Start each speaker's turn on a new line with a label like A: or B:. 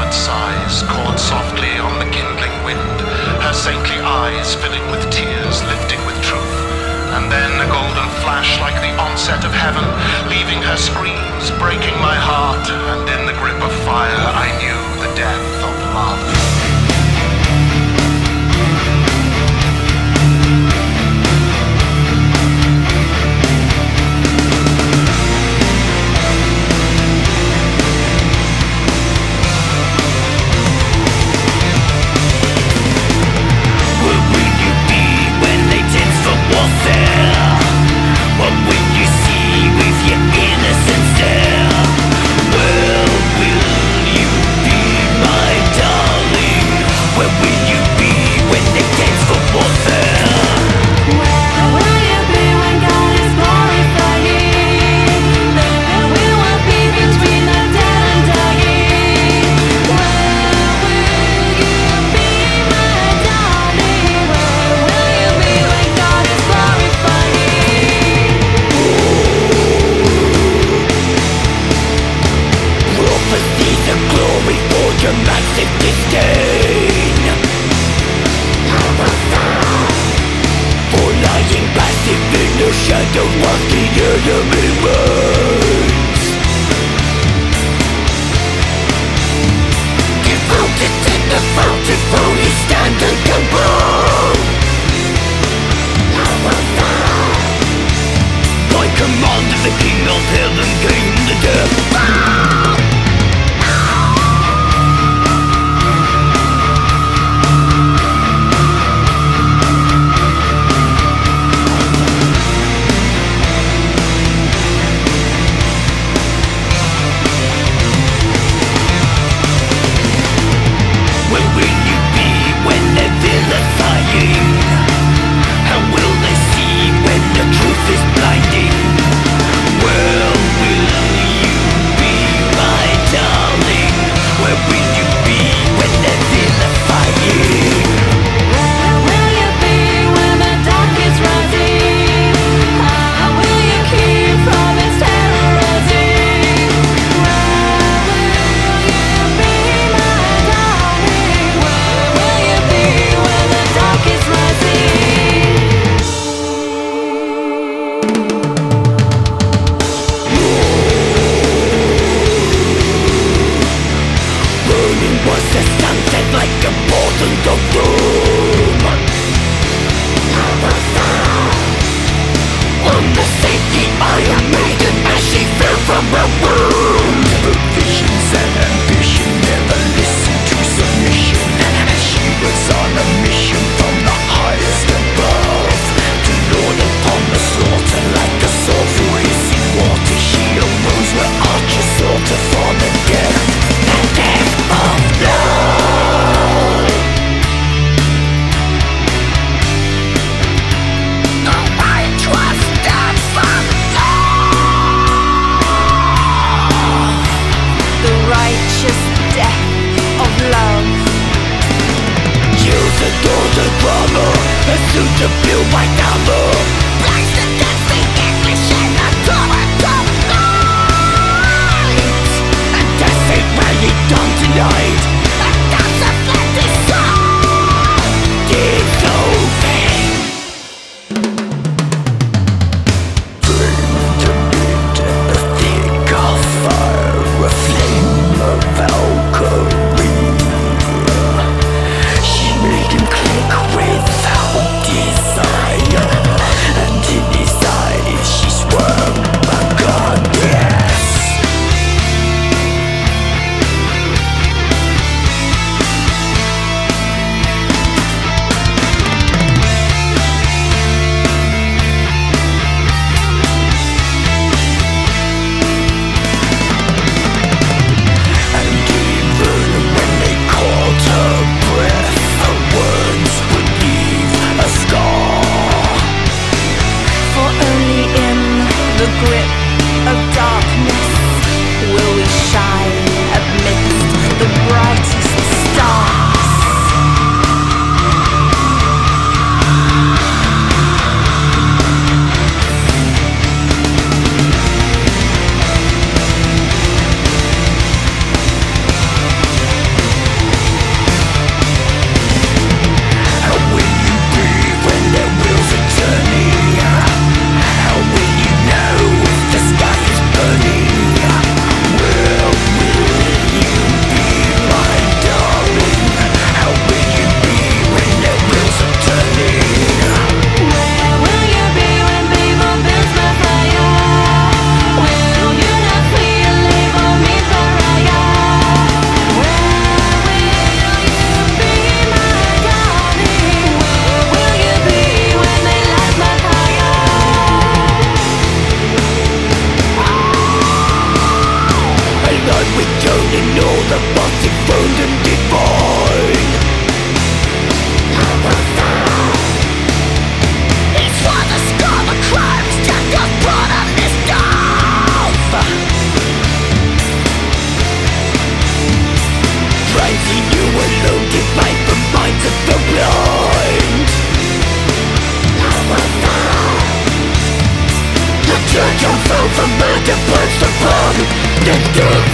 A: silent sighs chord softly on the kindling wind, her saintly eyes filling with tears, lifting with truth, and then a golden flash like the onset of heaven, leaving her screams, breaking my heart, and in the grip of fire I knew the death of love.
B: Shadow of the enemy burns. Devoted in the fountain, fully stand and can burn. By command of the King of Heaven came the death. To build my number, place the destiny English in the torrent of night. And death ain't really done tonight. And that's a flat soul dissolving. Bring to meet the thick of fire, a flame of Valkyrie. She made him click without desire. the man that burns the bomb. The